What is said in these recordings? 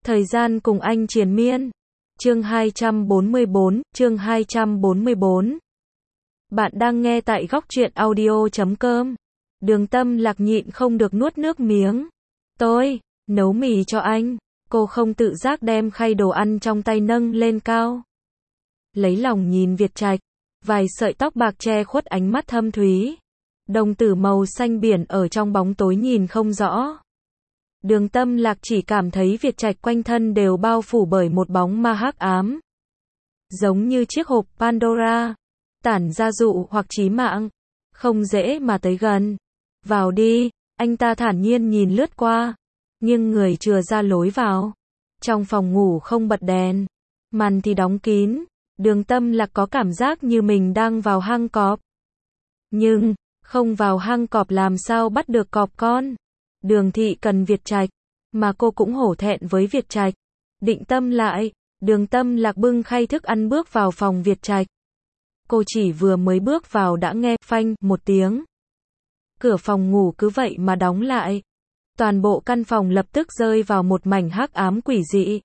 Thời gian cùng anh triền miên. Chương 244. Bạn đang nghe tại góc truyện audio.com. Đường Tâm Lạc nhịn không được nuốt nước miếng. Tôi nấu mì cho anh. Cô không tự giác đem khay đồ ăn trong tay nâng lên cao. Lấy lòng nhìn Việt Trạch. Vài sợi tóc bạc che khuất ánh mắt thâm thúy. Đồng tử màu xanh biển ở trong bóng tối nhìn không rõ. Đường Tâm Lạc chỉ cảm thấy Việt Trạch quanh thân đều bao phủ bởi một bóng ma hắc ám. Giống như chiếc hộp Pandora, tản ra dụ hoặc chí mạng, không dễ mà tới gần. Vào đi, anh ta thản nhiên nhìn lướt qua, nhưng người chừa ra lối vào. Trong phòng ngủ không bật đèn, màn thì đóng kín, Đường Tâm Lạc có cảm giác như mình đang vào hang cọp. Nhưng, không vào hang cọp làm sao bắt được cọp con. Đường thị cần Việt Trạch, mà cô cũng hổ thẹn với Việt Trạch. Định tâm lại, Đường Tâm Lạc bưng khay thức ăn bước vào phòng Việt Trạch. Cô chỉ vừa mới bước vào đã nghe phanh một tiếng. Cửa phòng ngủ cứ vậy mà đóng lại. Toàn bộ căn phòng lập tức rơi vào một mảnh hắc ám quỷ dị.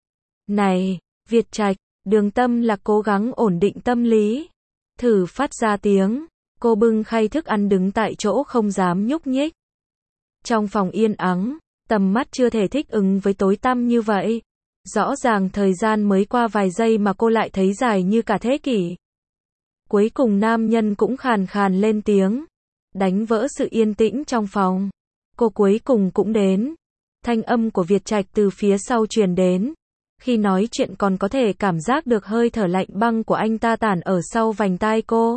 Này, Việt Trạch, Đường Tâm Lạc cố gắng ổn định tâm lý. Thử phát ra tiếng, cô bưng khay thức ăn đứng tại chỗ không dám nhúc nhích. Trong phòng yên ắng, tầm mắt chưa thể thích ứng với tối tăm như vậy. Rõ ràng thời gian mới qua vài giây mà cô lại thấy dài như cả thế kỷ. Cuối cùng nam nhân cũng khàn khàn lên tiếng, đánh vỡ sự yên tĩnh trong phòng. Cô cuối cùng cũng đến. Thanh âm của Việt Trạch từ phía sau truyền đến. Khi nói chuyện còn có thể cảm giác được hơi thở lạnh băng của anh ta tản ở sau vành tai cô.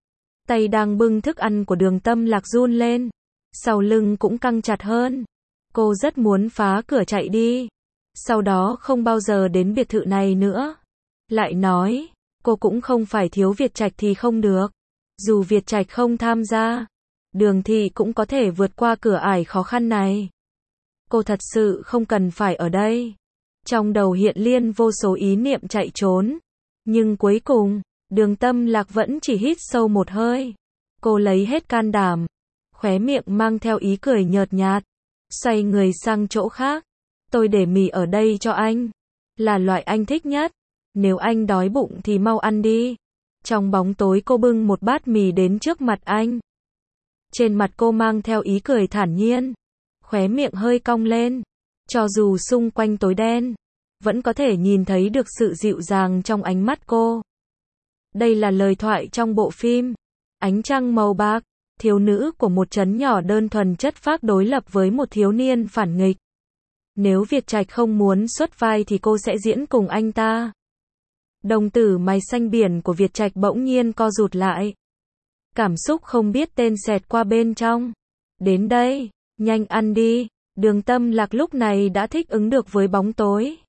Tay đang bưng thức ăn của Đường Tâm Lạc run lên. Sau lưng cũng căng chặt hơn. Cô rất muốn phá cửa chạy đi. Sau đó không bao giờ đến biệt thự này nữa. Lại nói, cô cũng không phải thiếu Việt Trạch thì không được. Dù Việt Trạch không tham gia, Đường thị cũng có thể vượt qua cửa ải khó khăn này. Cô thật sự không cần phải ở đây. Trong đầu hiện lên vô số ý niệm chạy trốn. Nhưng cuối cùng, Đường Tâm Lạc vẫn chỉ hít sâu một hơi. Cô lấy hết can đảm. Khóe miệng mang theo ý cười nhợt nhạt. Xoay người sang chỗ khác. Tôi để mì ở đây cho anh. Là loại anh thích nhất. Nếu anh đói bụng thì mau ăn đi. Trong bóng tối cô bưng một bát mì đến trước mặt anh. Trên mặt cô mang theo ý cười thản nhiên. Khóe miệng hơi cong lên. Cho dù xung quanh tối đen, vẫn có thể nhìn thấy được sự dịu dàng trong ánh mắt cô. Đây là lời thoại trong bộ phim Ánh trăng màu bạc. Thiếu nữ của một trấn nhỏ đơn thuần chất phác đối lập với một thiếu niên phản nghịch. Nếu Việt Trạch không muốn xuất vai thì cô sẽ diễn cùng anh ta. Đồng tử mày xanh biển của Việt Trạch bỗng nhiên co rụt lại. Cảm xúc không biết tên xẹt qua bên trong. Đến đây, nhanh ăn đi. Đường Tâm Lạc lúc này đã thích ứng được với bóng tối.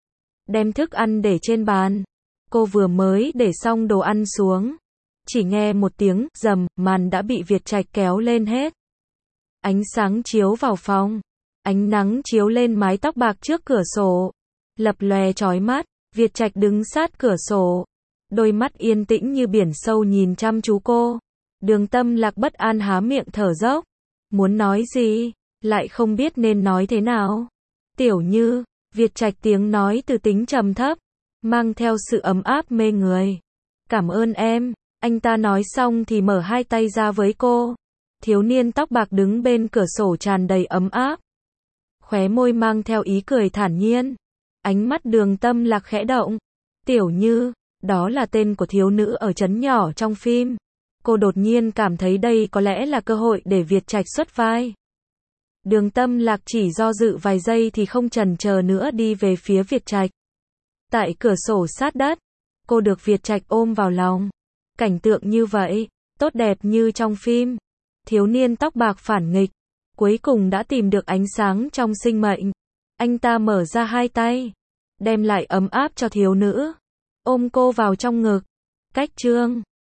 Đem thức ăn để trên bàn. Cô vừa mới để xong đồ ăn xuống. Chỉ nghe một tiếng rầm, màn đã bị Việt Trạch kéo lên hết. Ánh sáng chiếu vào phòng. Ánh nắng chiếu lên mái tóc bạc trước cửa sổ. Lập lòe chói mắt. Việt Trạch đứng sát cửa sổ. Đôi mắt yên tĩnh như biển sâu nhìn chăm chú cô. Đường Tâm Lạc bất an há miệng thở dốc. Muốn nói gì, lại không biết nên nói thế nào. Tiểu Như, Việt Trạch tiếng nói từ tính trầm thấp, mang theo sự ấm áp mê người. Cảm ơn em. Anh ta nói xong thì mở hai tay ra với cô. Thiếu niên tóc bạc đứng bên cửa sổ tràn đầy ấm áp. Khóe môi mang theo ý cười thản nhiên. Ánh mắt Đường Tâm Lạc khẽ động. Tiểu Như, đó là tên của thiếu nữ ở trấn nhỏ trong phim. Cô đột nhiên cảm thấy đây có lẽ là cơ hội để Việt Trạch xuất vai. Đường Tâm Lạc chỉ do dự vài giây thì không chần chờ nữa đi về phía Việt Trạch. Tại cửa sổ sát đất, cô được Việt Trạch ôm vào lòng. Cảnh tượng như vậy, tốt đẹp như trong phim. Thiếu niên tóc bạc phản nghịch, cuối cùng đã tìm được ánh sáng trong sinh mệnh. Anh ta mở ra hai tay, đem lại ấm áp cho thiếu nữ. Ôm cô vào trong ngực. Cách chương